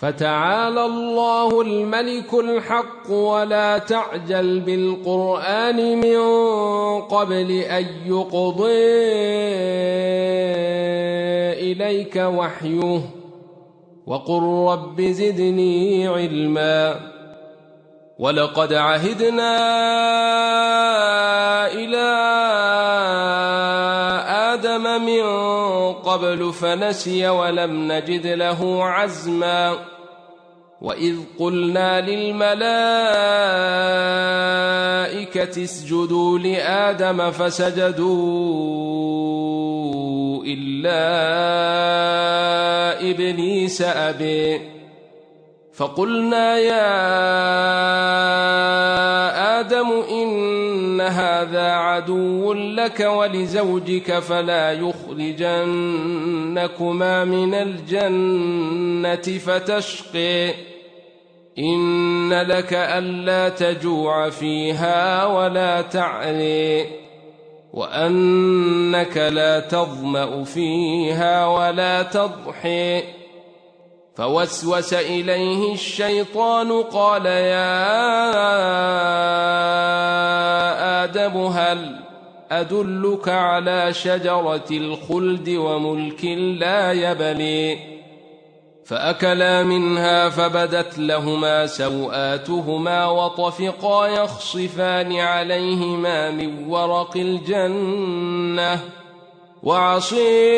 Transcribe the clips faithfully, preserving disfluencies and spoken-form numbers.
فتعالى الله الملك الحق ولا تعجل بالقرآن من قبل أن يقضي إليك وحيه وقل رب زدني علما ولقد عهدنا إلى آدم من قبل فنسي ولم نجد له عزما وإذ قلنا للملائكة اسجدوا لآدم فسجدوا إلا إبليس أبي فقلنا يا آدم إن هذا عدو لك ولزوجك فلا يخرجنكما من الجنة فتشقي إن لك ألا تجوع فيها ولا تعري وأنك لا تظمأ فيها ولا تضحي فوسوس إليه الشيطان قال يا آدم هل أدلك على شجرة الخلد وملك لا يبلي فأكلا منها فبدت لهما سوآتهما وطفقا يخصفان عليهما من ورق الجنة وعصي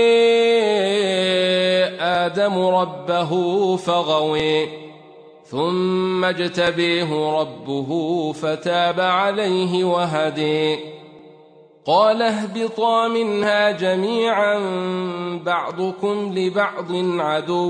آدم ربه فغوي ثم اجتبيه ربه فتاب عليه وهدي قال اهبطا منها جميعا بعضكم لبعض عدو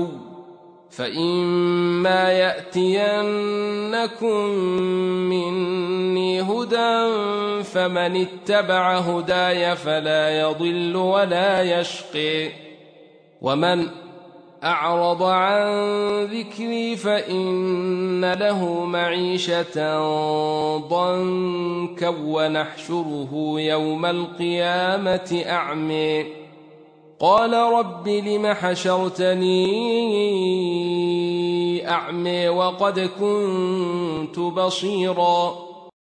فإما يأتينكم مني هدى فمن اتبع هداي فلا يضل ولا يشقي ومن أعرض عن ذكري فإن له معيشة ضنكا ونحشره يوم القيامة أعمي قال رب لم حشرتني أعمي وقد كنت بصيرا